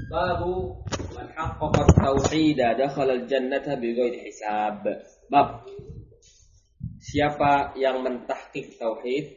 Babu man haqqaqa at-tauhid dakhala al-jannata bighairi hisab. Bab siapa yang mentahqiq tauhid,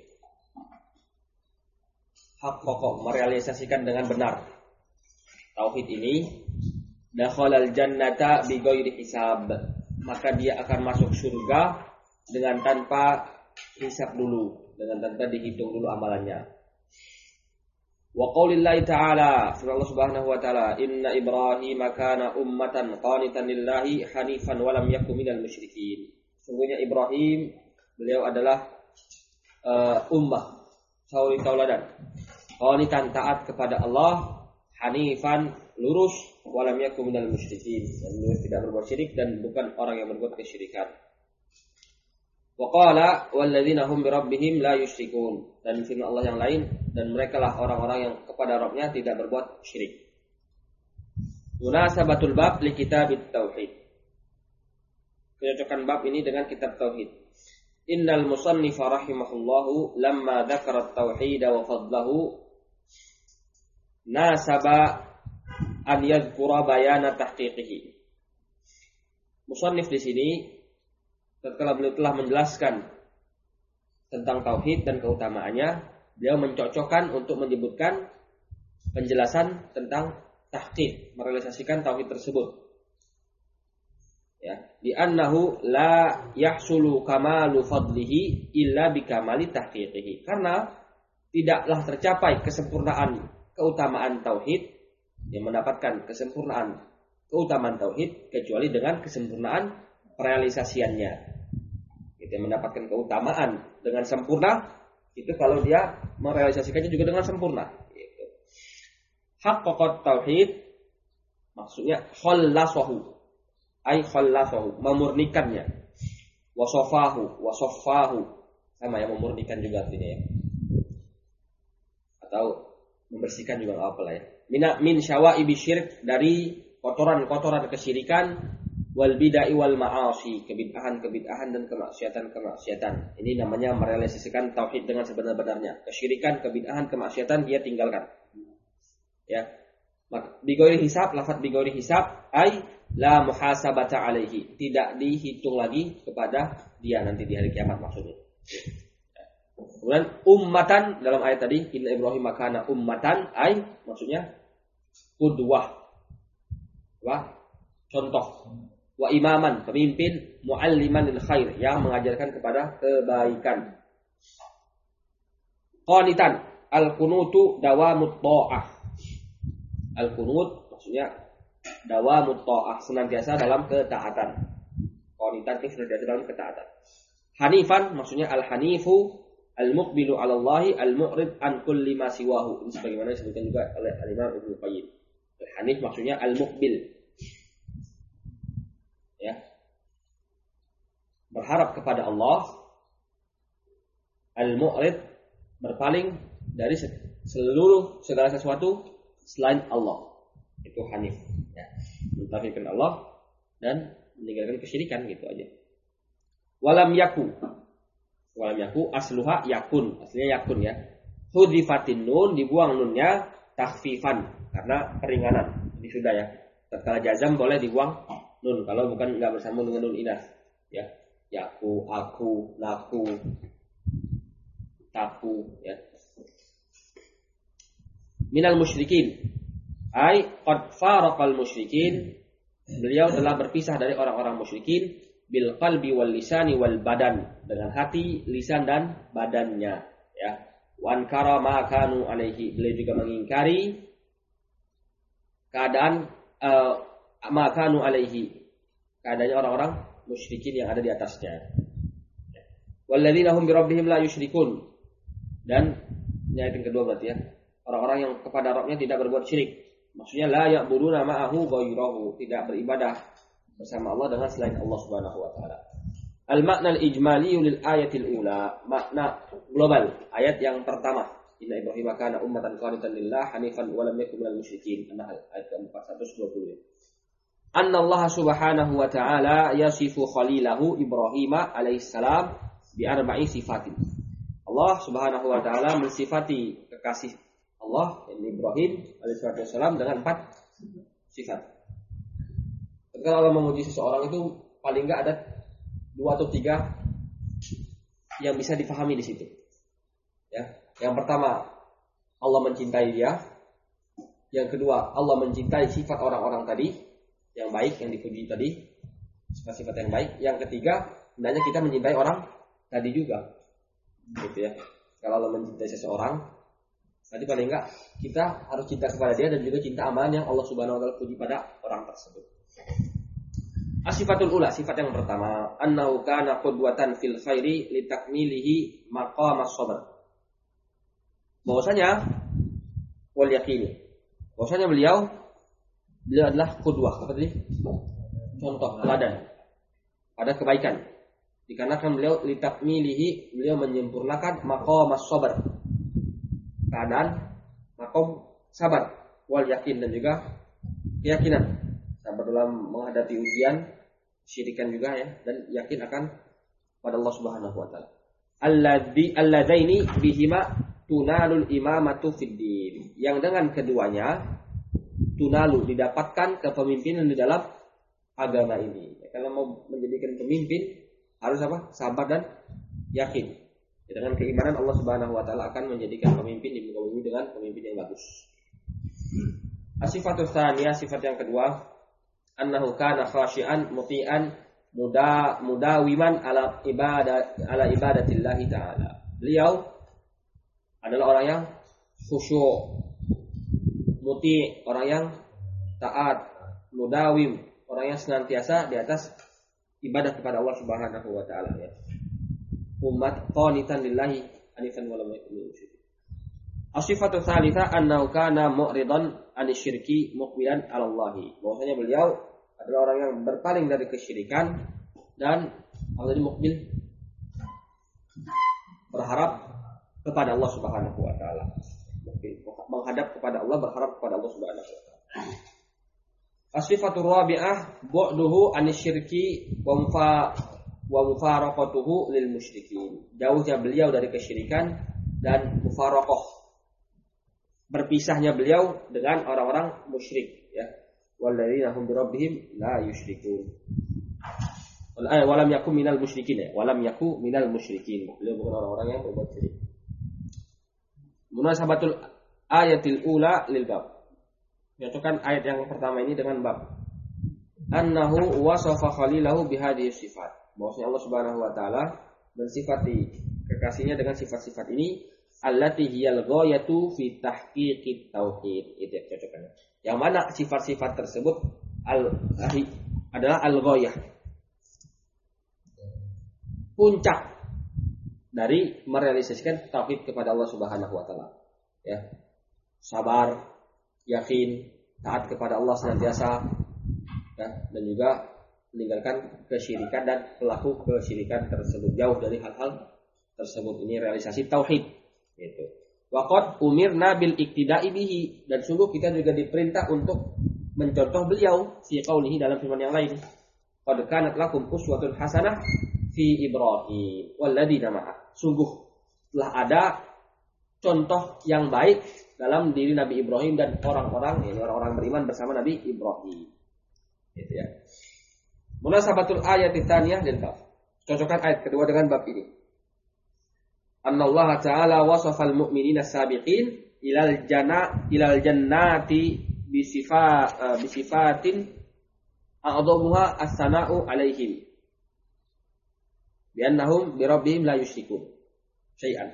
haqqaqa merealisasikan dengan benar tauhid ini, dakhala al-jannata bighairi hisab, maka dia akan masuk surga dengan tanpa hisab dulu, dengan tanpa dihitung dulu amalannya. Wa qaulillahi ta'ala, firman Allah Subhanahu wa ta'ala, inna Ibrahima kana ummatan qanitan lillahi hanifan wa lam yakun minal musyrikin. Sungguhnya Ibrahim, beliau adalah ummah, sauri tauladan, qanitan taat kepada Allah, hanifan lurus, wa lam yakun minal musyrikin, dan beliau tidak berbuat syirik dan bukan orang yang berbuat kesyirikan. Wa qala walladzina hum bi rabbihim la yusyrikun, dan firman Allah yang lain, dan merekalah orang-orang yang kepada Rabbnya tidak berbuat syirik. Munasabatul bab li kitabit tauhid. Kecocokan bab ini dengan kitab tauhid. Innal musannifa rahimahullahu lamma dzakara at-tauhid wa fadlahu nasaba an yadhkura bayana tahqiqihi. Musannif di sini tatkala beliau telah menjelaskan tentang tauhid dan keutamaannya, beliau mencocokkan untuk menyebutkan penjelasan tentang tahqiq, merealisasikan tauhid tersebut. Ya, di annahu la yahsulu kamalu fadlihi illa bikamali tahqiqihi. Karena tidaklah tercapai kesempurnaan keutamaan tauhid, yang mendapatkan kesempurnaan keutamaan tauhid kecuali dengan kesempurnaan realisasiannya. Itu yang mendapatkan keutamaan dengan sempurna itu kalau dia merealisasikannya juga dengan sempurna. Gitu. Haqqaqat tauhid maksudnya khallasahu, ay khallasahu, memurnikannya. Wasaffahu sama ya, memurnikan juga artinya ya. Atau membersihkan juga enggak apa-apa ya. Min syawaibi syirk, dari kotoran-kotoran kesyirikan, wal bid'ah wal ma'asi, kebid'ahan dan kemaksiatan. Ini namanya merealisasikan tauhid dengan sebenar-benarnya. Kesyirikan, kebid'ahan, kemaksiatan dia tinggalkan. Ya. Bighairi hisab, lafaz bighairi hisab ai la muhasabata alaihi, tidak dihitung lagi kepada dia nanti di hari kiamat maksudnya. Kemudian ummatan dalam ayat tadi, inna Ibrahim kana ummatan ai maksudnya qudwah. Contoh. Wa imaman, pemimpin, mualliman lil khair, yang mengajarkan kepada kebaikan. Qanitan, al-qunutu dawamut ta'ah. Al-qunut maksudnya dawamut ta'ah, senantiasa dalam ketaatan. Qanitan itu senantiasa dalam ketaatan. Hanifan maksudnya al-hanifu, al-muqbilu 'ala Allahi, al-mu'rid an kulli ma siwahu. Ini sebagaimana disebutkan juga oleh Al-Imam Ibnu Qayyim. Al-hanif maksudnya al-muqbil, ya, berharap kepada Allah, al-mu'rid, berpaling dari seluruh segala sesuatu selain Allah, itu hanif, ya, mentauhidkan Allah dan meninggalkan kesyirikan, gitu aja. Walam yaku asluha yakun, aslinya yakun ya. Hudzifatin nun, dibuang nunnya, takhfifan karena keringanan. Ini sudah ya. Tatkala jazam boleh dibuang nun kalau bukan enggak bersambung dengan nun inas, ya. Yaku, aku, laku, taku, ya. Minal musyrikin, ai qad faraqal musyrikin, beliau telah berpisah dari orang-orang musyrikin, bil qalbi wal lisani wal badan, dengan hati, lisan dan badannya, ya. Wan kara ma kanu alaihi, beliau juga mengingkari keadaan makanu alaihi, keadaannya orang-orang musyrikin yang ada di atasnya. Walladzina hum bi rabbihim la yusyrikun, dan ini ayat yang kedua berarti ya, orang-orang yang kepada Rabbnya tidak berbuat syirik. Maksudnya la ya'buduna ma'ahu ghairahu, tidak beribadah bersama Allah dengan selain Allah Subhanahu wa taala. Al-makna al-ijmali lil ayatil ula, makna global ayat yang pertama, inna Ibrahim kana ummatan qanitan lillah hanifan wa lam yakun minal musyrikin. An-Nahl ayat ke-420. Anna Allah Subhanahu wa ta'ala yasifu khalilahu Ibrahim alaihissalam bi arba'i sifatin. Allah Subhanahu wa ta'ala mensifati kekasih Allah Ibrahim alaihissalam dengan 4 sifat. Ketika Allah memuji seseorang itu paling enggak ada 2 atau 3 yang bisa dipahami di situ. Ya, yang pertama Allah mencintai dia. Yang kedua, Allah mencintai sifat orang-orang tadi yang baik, yang dipuji tadi, sifat-sifat yang baik. Yang ketiga, hendaknya kita mencintai orang tadi juga. Gitu ya. Kalau Allah mencintai seseorang, nanti paling enggak kita harus cinta kepada dia dan juga cinta amalan yang Allah Subhanahu wa taala puji pada orang tersebut. As-sifatul ula, sifat yang pertama, annahu kana qudwatan fil khairi li takmilihi maqamas sabr. Bahwasanya wal yaqin. Bahwasanya beliau adalah qudwah, apa tadi? Contoh teladan pada kebaikan. Dikarenakan beliau li takmilihi, beliau menyempurnakan maqamas sabr. Keadaan maqam sabar wal yakin dan juga keyakinan. Sabar dalam menghadapi ujian, syirikan juga ya, dan yakin akan pada Allah Subhanahu wa taala. Alladzaini bihima tunalul imamatu fid din. Yang dengan keduanya tunalu didapatkan kepemimpinan di dalam agama ini. Kalau mau menjadikan pemimpin harus apa? Sabar dan yakin. Dengan keimanan Allah Subhanahu wa taala akan menjadikan pemimpin di muka bumi dengan pemimpin yang bagus. As-sifatus tsaniyah, sifat yang kedua, annahu kana khashian muti'an mudawiman ala ibadatillah taala. Beliau adalah orang yang khusyuk, muti, orang yang taat, mudawim, orang yang senantiasa di atas ibadah kepada Allah Subhanahu wa taala ya. Umat qanitan lillahi anifan wa lam yakun musyrikin. As-sifatu tsalitsah annahu kana mu'ridan anisyirki muqbilan 'ala Allah. Bahwasanya beliau adalah orang yang berpaling dari kesyirikan dan Allah muqbil berharap kepada Allah Subhanahu wa taala. Menghadap kepada Allah, berharap kepada Allah Subhanahu wa taala. As-sifatu rabi'ah bu'duhu anisyirki wa mufaraqatuhu lil musyrikin. Jauhnya beliau dari kesyirikan dan mufaraqah, berpisahnya beliau dengan orang-orang musyrik ya. Walladzina hum bi rabbihim la yusyrikun. Walam yakum minal musyrikin ya. Walam yakum minal musyrikin. Beliau bukan orang-orang yang berbuat syirik. Munasabatul ayatil ula lil bab. Nyocokkan ayat yang pertama ini dengan bab. Annahu wasafa khalilahu bihadhihi sifat. Bahwasanya Allah Subhanahu wa taala mensifati kekasihnya dengan sifat-sifat ini, allati hiyal ghayatu fi tahqiqit tauhid. Itu cocokannya. Yang mana sifat-sifat tersebut adalah al-ghayah. Puncak dari merealisasikan tauhid kepada Allah Subhanahu wa taala. Ya. Sabar, yakin, taat kepada Allah senantiasa ya, dan juga meninggalkan kesyirikan dan pelaku kesyirikan tersebut, jauh dari hal-hal tersebut. Ini realisasi tauhid gitu. Waqad umirna bil iktida'i bihi, dan sungguh kita juga diperintah untuk mencontoh beliau fi qaulihi dalam firman yang lain. Qad kanat lakum uswatun hasanah fi Ibrahim walladzina ma'a. Sungguh telah ada contoh yang baik dalam diri Nabi Ibrahim dan orang-orang beriman bersama Nabi Ibrahim. Gitu ya. Munasabatul ayat tsaniyah lil bab. Cocokkan ayat kedua dengan bab ini. Annallaha ta'ala wasafal mu'minina sabiqin ilal jannati bisifatin a'dhamuha as-sana'u 'alaihim bi annahum bi rabbihim la yusyrikun syai'an.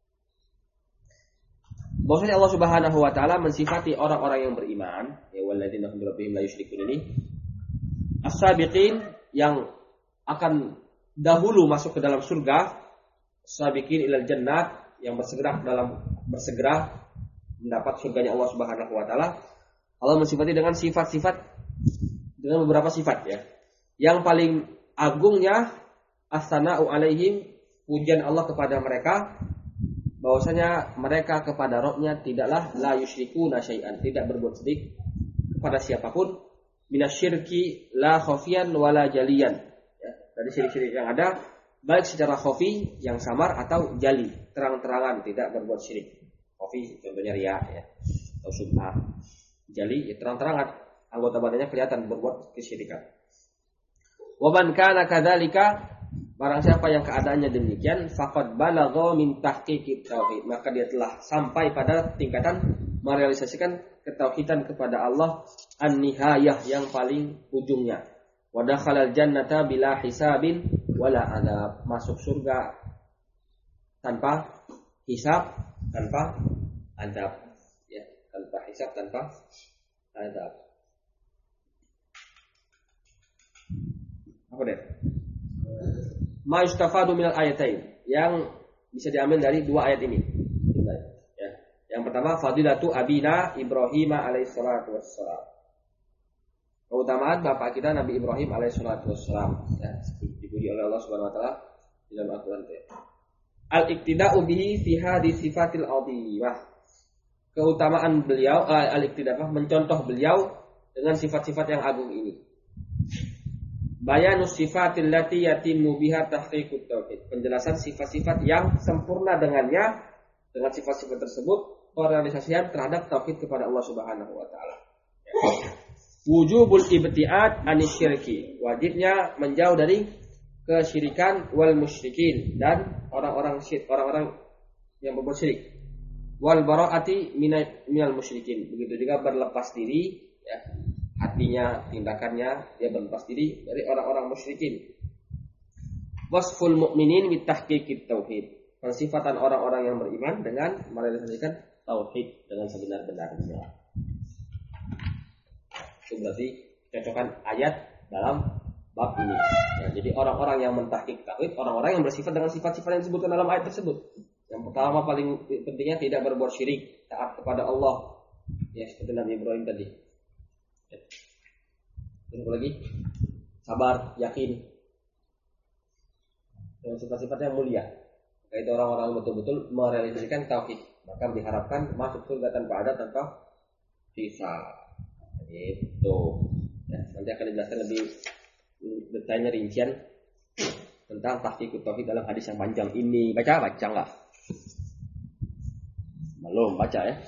Bahwasanya Allah Subhanahu wa taala mensifati orang-orang yang beriman, ya walladzina hum bi rabbihim la yusyrikun ini, as-sabiqin yang akan dahulu masuk ke dalam surga, sabiqin ilal jannat yang bersegera mendapat surganya Allah Subhanahu wa taala. Allah mensifati dengan sifat-sifat, dengan beberapa sifat ya. Yang paling agungnya as-sana'u 'alaihim, pujian Allah kepada mereka, bahwasanya mereka kepada Rabb-nya tidaklah la yusyrikuna syai'an, tidak berbuat syirik kepada siapapun, minasyirki la khafiyan wala jaliyan. Ya, dari syirik-syirik yang ada, baik secara khafi yang samar atau jali, terang-terangan tidak berbuat syirik. Khafi contohnya riya ya, atau subhat. Jali ya terang-terangan anggota badannya kelihatan berbuat kesyirikan. Wa man kana kadzalika, barang siapa yang keadaannya demikian, faqad balagha min tahqiqit tauhid, maka dia telah sampai pada tingkatan merealisasikan ketauhidan kepada Allah an-nihayah, yang paling ujungnya. Wa dakhalal jannata bila hisabin wala adab, masuk surga tanpa hisab, tanpa adab, ya, tanpa hisab, tanpa adab. Apa deh? Ma yustafadu minal ayatain, yang bisa diambil dari dua ayat ini. Ya. Yang pertama, fadilatu abina Ibrahim alaihissalatu wassalam, keutamaan bapak kita Nabi Ibrahim alaihissalatu wassalam, ya, dipuji oleh Allah Subhanahu wa taala dalam Al-Qur'an. Al-iktida'u bihi fi hadhihi sifatil 'azimah, keutamaan beliau, al-iktida'ah mencontoh beliau dengan sifat-sifat yang agung ini. Bayanus sifatil lati yatimmu biha tahqiqut tauhid, penjelasan sifat-sifat yang sempurna dengannya, dengan sifat-sifat tersebut perealisasian terhadap tauhid kepada Allah Subhanahu wa taala. Wujubul ibtiad anisyirki, wajibnya menjauh dari kesyirikan, wal musyrikin, dan orang-orang yang berbuat syirik, wal bara'ati minal musyrikin, begitu juga berlepas diri, ya, hatinya, tindakannya dia berlepas diri dari orang-orang musyrikin. Wasful mu'minin bit tahqiqit tauhid, pensifatan orang-orang yang beriman dengan merealisasikan tauhid dengan sebenar-benarnya. Itu berarti cocokan ayat dalam bab ini. Ya, jadi orang-orang yang mentahqiq tauhid, orang-orang yang bersifat dengan sifat-sifat yang disebutkan dalam ayat tersebut. Yang pertama paling pentingnya tidak berbuat syirik, taat kepada Allah. Ya, seperti Nabi Ibrahim tadi. Ya. Yang lagi sabar, yakin. Dengan sifat-sifat yang mulia. Maka itu orang-orang betul-betul merealisasikan tauhid, maka diharapkan masuk surga tanpa ada, tanpa hisab. Itu. Ya, nanti akan dijelaskan lebih detailnya, rincian tentang tahqiqut tauhid dalam hadis yang panjang ini. Baca enggak? Belum baca ya.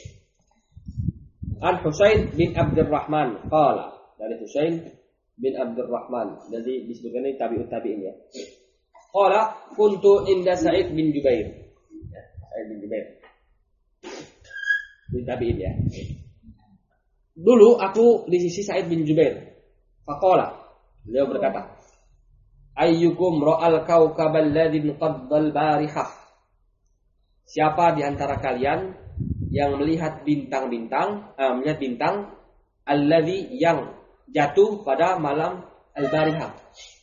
An Husain bin Abdurrahman qala, dari Husain bin Abdurrahman, jadi disebutkan ini tabi'ut tabi'in ya. Qala kuntu inda Sa'id bin Jubair. Ya, Sa'id bin Jubair. Bin tabi'in ya. Dulu aku di sisi Sa'id bin Jubair. Faqala, beliau berkata, ayyukum ra'al kawkabal ladzi qaddal barihah, siapa di antara kalian yang melihat bintang-bintang, melihat bintang alladzi, yang jatuh pada malam al-barihah,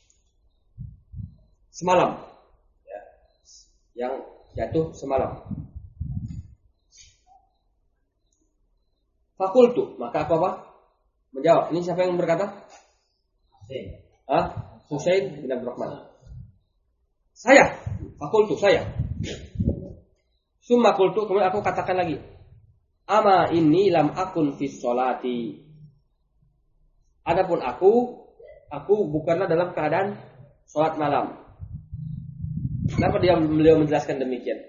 semalam, ya, yang jatuh semalam. Fakultu, maka aku apa? Menjawab. Ini siapa yang berkata? Husain bin Abdurrahman. Saya. Fakultu, saya. Summa kultu, kemudian aku katakan lagi. Ama inni lam akun fis sholati. Adapun aku bukanlah dalam keadaan sholat malam. Kenapa beliau menjelaskan demikian?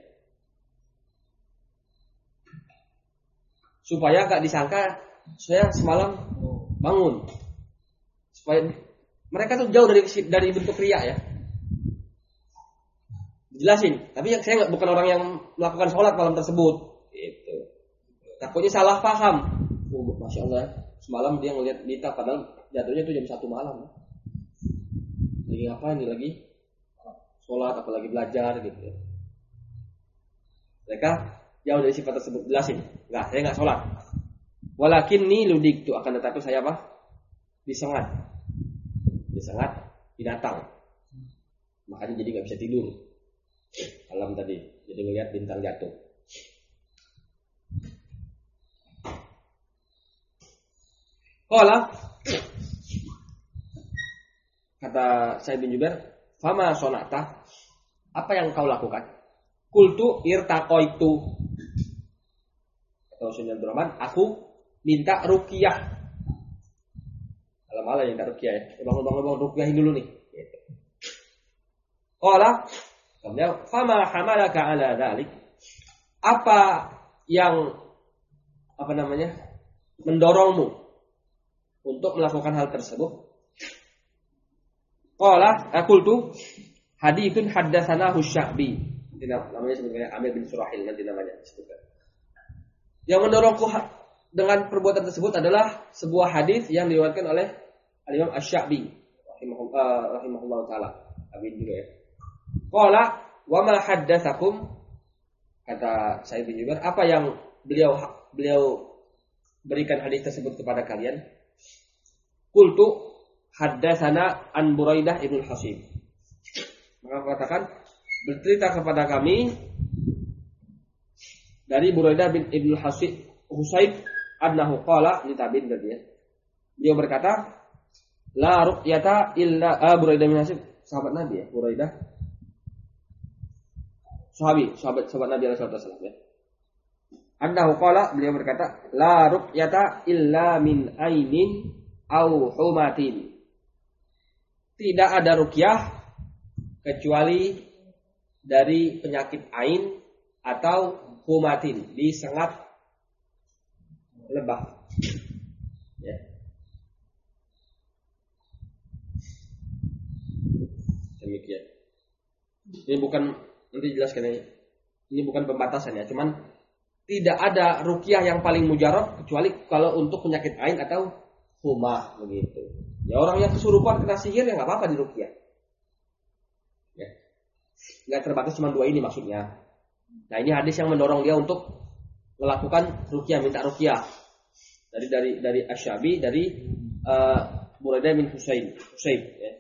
Supaya gak disangka saya semalam bangun. Supaya mereka tuh jauh dari bentuk riya ya. Jelasin. Tapi saya bukan orang yang melakukan sholat malam tersebut. Gitu. Takutnya salah paham. Masya Allah, semalam dia ngeliat berita, padahal jatuhnya itu jam 1 malam. Lagi ngapain nih, lagi sholat, apalagi belajar gitu. Mereka jauh dari sifat tersebut. Jelasin. Enggak, saya enggak sholat. Walakinni ludiktu, akan tetapi saya apa? Disengat binatang. Makanya jadi enggak bisa tidur malam tadi. Jadi melihat bintang jatuh. Qala, kata Sa'id bin Jubair, fama sonata, apa yang kau lakukan? Qultu irtaqaitu, kata Husain bin Abdurrahman, aku minta ruqyah. Malah yang minta ruqyah ya, bangun ruqyahin dulu nih. Qala, kemudian fama hamalaka ala dzalik, apa yang mendorongmu untuk melakukan hal tersebut. Qala qultu haditsun haddatsana Sya'bi. Namanya sebenarnya Amir bin Surahil nanti namanya disebutkan. Yang mendorongku dengan perbuatan tersebut adalah sebuah hadis yang diriwayatkan oleh Al-Imam Asy-Sya'bi rahimahullah taala. Amin juga ya. Qala wa ma haddatsakum, kata Sa'id bin Jubair, apa yang beliau berikan hadis tersebut kepada kalian? Qultu haddatsana an Buraidah ibn Hasib. Maka katakan bercerita kepada kami dari Buraidah bin Ibn Husayb annahu qala li tabi'in berarti ya. Beliau berkata, la ruqyata illa Buraidah bin Husayb, sahabat Nabi ya, Buraidah. Sahabat Nabi sallallahu alaihi wasallam ya. Annahu qala, beliau berkata, la ruqyata illa min ainin au humatin. Tidak ada ruqyah kecuali dari penyakit ain atau humatin, disengat lebah. Ya. Demikian. Ini bukan, nanti jelaskan ini. Ini bukan pembatasan ya, cuman tidak ada ruqyah yang paling mujarab kecuali kalau untuk penyakit ain atau humah begitu. Ya orang yang kesurupan kena sihir ya enggak apa-apa di ruqyah. Ya. Enggak terbatas cuma dua ini maksudnya. Nah, ini hadis yang mendorong dia untuk melakukan ruqyah, minta ruqyah. Dari Asy-Sya'bi, dari Buraidah bin Husayb ya.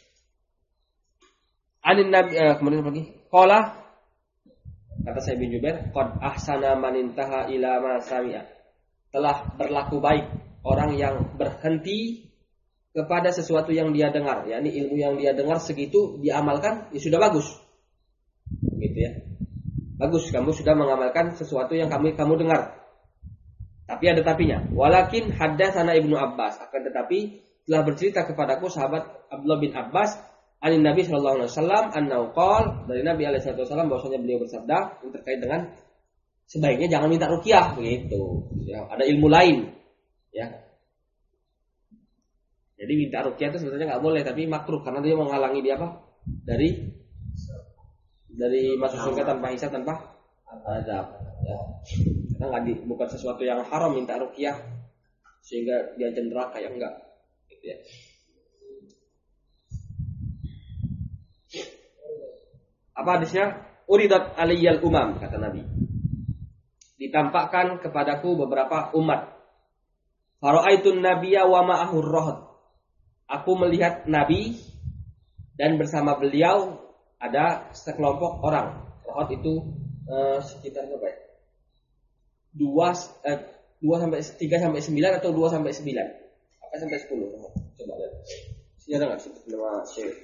Anin Nabi kemudian lagi qala, kata Sa'id bin Jubair, qad ahsana man intaha ila ma sami'a. Telah berlaku baik orang yang berhenti kepada sesuatu yang dia dengar, yakni ilmu yang dia dengar segitu diamalkan, ya sudah bagus. Gitu ya. Bagus, kamu sudah mengamalkan sesuatu yang kamu dengar. Tapi ada tapinya. Walakin haddatsana Ibnu Abbas, akan tetapi telah bercerita kepadaku sahabat Abdullah bin Abbas anin Nabi sallallahu alaihi wasallam annahu qala, dari Nabi alaihi wasallam bahwasanya beliau bersabda yang terkait dengan sebaiknya jangan minta ruqyah begitu. Ya, ada ilmu lain. Ya. Jadi minta ruqyah itu sebenarnya enggak boleh, tapi makruh karena dia menghalangi dia apa? Dari masuk surga tanpa hisab, tanpa azab. Ya. Karena bukan sesuatu yang haram minta ruqyah sehingga dia neraka, ya enggak. Gitu ya. Apa hadisnya? Uridat aliyal umam, kata Nabi. Ditampakkan kepadaku beberapa umat. Fara'aitun nabiyya wa ma'ahur rahd. Aku melihat Nabi dan bersama beliau ada sekelompok orang. Rahd itu sekitar berapa ya? 2 sampai 3 sampai 9 atau 2 sampai 9? Apa sampai 10? Coba lihat. Sini ada enggak nama Syekh?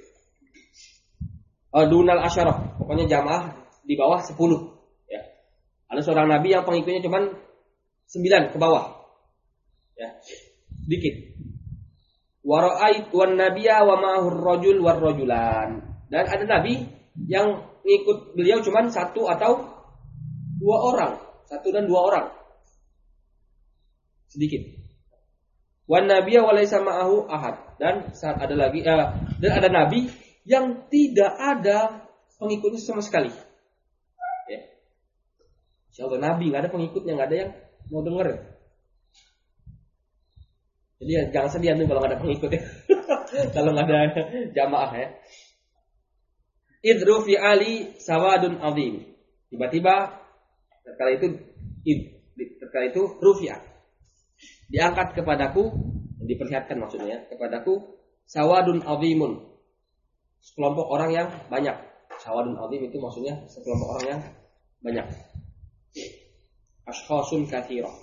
Dunal asyarah, pokoknya jamaah di bawah 10 ya. Ada seorang nabi yang pengikutnya cuma 9 ke bawah. Ya. Sedikit. Wa ra'ait wan nabiyya wa ma'ahur rajul war rajulan. Dan ada nabi yang ngikut beliau cuma 1 atau 2 orang, 1 dan 2 orang. Sedikit. Wan nabiyya wa laysa ma'ahu ahad. Dan saat ada lagi dan ada nabi yang tidak ada pengikutnya sama sekali. Ya. Insyaallah nabi enggak ada pengikutnya, enggak ada yang mau dengar. Jadi ya, jangan sedih tuh kalau enggak ada pengikut ya. Kalau enggak ada jamaah ya. Idru fi ali sawadun azim. Tiba-tiba tatkala itu rufi'ah. Diangkat kepadaku, diperlihatkan maksudnya kepadaku sawadun azimun. Sekelompok orang yang banyak. Sawadun azim itu maksudnya sekelompok orang yang banyak. Ashkhasun katsirah.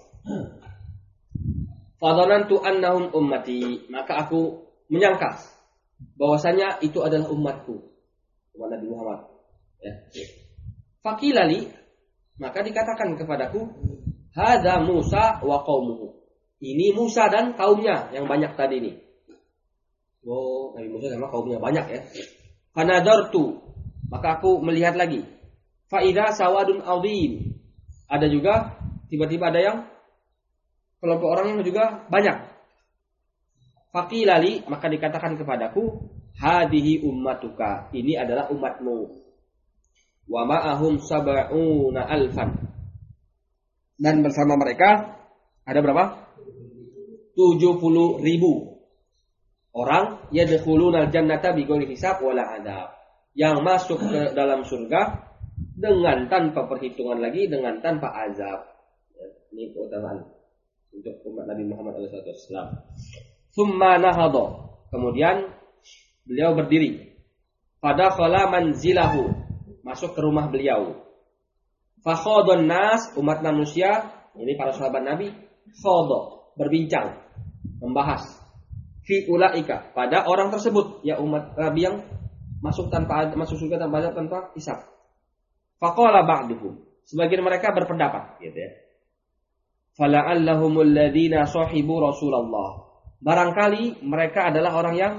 Fadhanantu annahum ummati, maka aku menyangka bahwasanya itu adalah umatku, umat Nabi Muhammad. Ya. Faqilali, maka dikatakan kepadaku, hadza Musa wa qaumuhu. Ini Musa dan kaumnya yang banyak tadi ini. Oh, Nabi Musa sama kaumnya banyak ya. Fanadartu, maka aku melihat lagi. Fa idza sawadun azim. Ada juga tiba-tiba ada yang kelompok orang yang juga banyak. Faqilali, maka dikatakan kepadaku, hadihi ummatuka, ini adalah umatmu. Wa ma'ahum sab'una alfan. Dan bersama mereka ada berapa? 70.000 orang yadkhulunal jannata bighairi hisab wala adab. Yang masuk ke dalam surga dengan tanpa perhitungan lagi, dengan tanpa azab. Ini keutamaan untuk umat Nabi Muhammad SAW. Summa nahadha, kemudian beliau berdiri. Pada khala manzilahu, masuk ke rumah beliau. Fakhadun nas, umat manusia, ini para sahabat Nabi, khadha, berbincang, membahas. Fi ulaika, pada orang tersebut, ya umat Nabi yang masuk surga tanpa azab, tanpa hisab. Faqala ba'duhum, sebagian mereka berpendapat, gitu ya. Fala'allahumul ladzina sahibu Rasulullah. Barangkali mereka adalah orang yang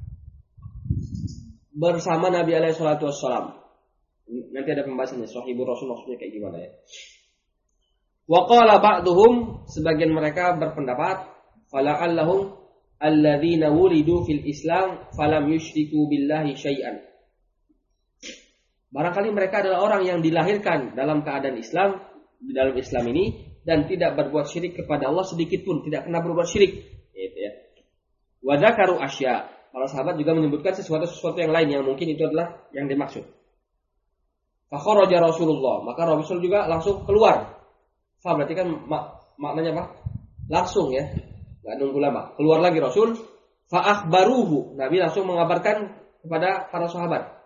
bersama Nabi alaihi salatu wassalam. Nanti ada pembahasannya, sahibu Rasul maksudnya kayak gimana ya. Wa qala ba'duhum, sebagian mereka berpendapat, fala'allahum alladzina wulidu fil Islam falam yusyriku billahi syai'an. Barangkali mereka adalah orang yang dilahirkan dalam keadaan Islam, di dalam Islam ini, dan tidak berbuat syirik kepada Allah sedikit pun, tidak pernah berbuat syirik. Gitu ya. Wa dzakaru asya. Para sahabat juga menyebutkan sesuatu yang lain yang mungkin itu adalah yang dimaksud. Fa kharaja Rasulullah, maka Rasul juga langsung keluar. Fa berarti kan maknanya apa? Langsung ya. Enggak nunggu lama. Keluar lagi Rasul, fa akhbaruhu. Nabi langsung mengabarkan kepada para sahabat.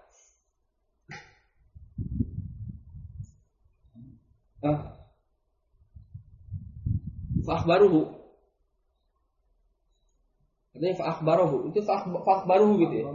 Fa'akhbaruhu. Katanya fa'akhbaruhu. Itu fa'akhbaruhu gitu ya.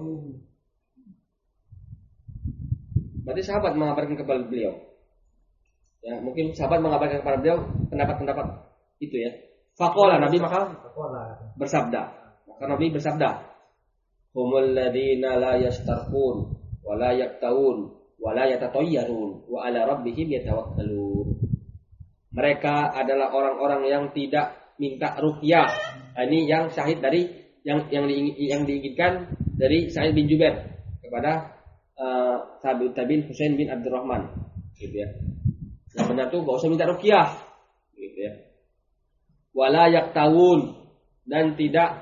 Berarti sahabat mengabarkan kepada beliau. Ya, mungkin sahabat mengabarkan kepada beliau pendapat-pendapat itu ya. Faqala, Nabi maka bersabda. Maka Nabi bersabda, humul ladzina la yastarqun wa la yaktawun wa la yatatayyarun wa ala rabbihim yatawakkalun. Mereka adalah orang-orang yang tidak minta ruqyah. Ini yang syahid dari yang diinginkan dari Sa'id bin Jubair kepada tabi'in Husain bin Abdurrahman, gitu ya. Yang benar tuh enggak usah minta ruqyah, gitu ya. Wala yaktawun, dan tidak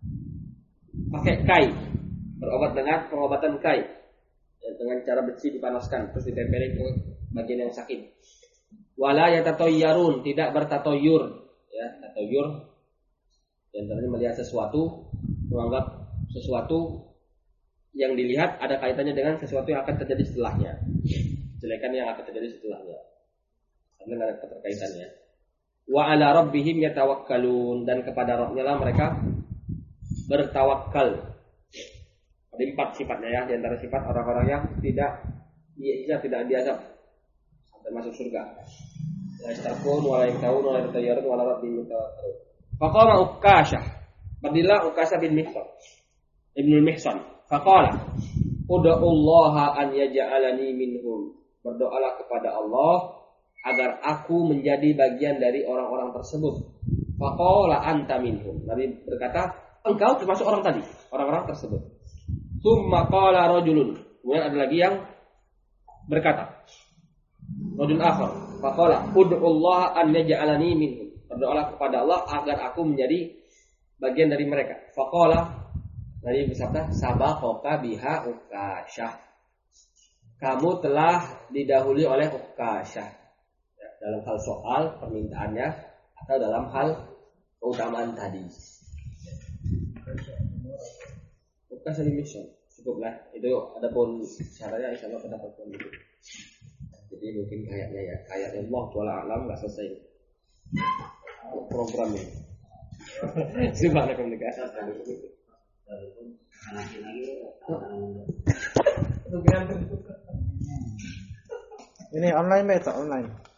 pakai kai, berobat dengan pengobatan kai, ya, dengan cara besi dipanaskan terus ditempelin ke bagian yang sakit. Wala yatatayyarun, tidak bertatoyur, ya, tatoyur antaranya melihat sesuatu, menganggap sesuatu yang dilihat ada kaitannya dengan sesuatu yang akan terjadi setelahnya, kejelekan yang akan terjadi setelahnya, karena ada keterkaitannya. Wa ala rabbihim yatawakkalun, dan kepada Rabbnya lah mereka bertawakal. Ada 4 sifatnya ya, di antara sifat orang-orang yang tidak diazab sampai masuk surga. La yastarqun wa la yaktawun wa la yatayyarun wa la rabbihim yatawakkalun. Faqama Uqasyah, berdirilah Uqasyah bin Mihsan, Ibnu Mihsan. Faqala, ud'ullaha an yaj'alani minhum. Berdoalah kepada Allah agar aku menjadi bagian dari orang-orang tersebut. Faqala anta minhum. Nabi berkata, engkau termasuk orang tadi, orang-orang tersebut. Tsumma qala rajulun. Kemudian ada lagi yang berkata, rajul akhar, faqala ud'ullaha an yaj'alani minhum. Berdoalah kepada Allah agar aku menjadi bagian dari mereka. Faqala, Nabi bersabda, sabaqaka biha Uqasyah. Kamu telah didahului oleh Uqasyah, ya, dalam hal soal permintaannya atau dalam hal keutamaan tadi. Uqasyah bin Mihsan, cukuplah. Itu adapun caranya insyaallah pendapat itu. Jadi mungkin kayaknya Allah Ta'ala alam enggak selesai program ini. Subhanallahi ini online beta online.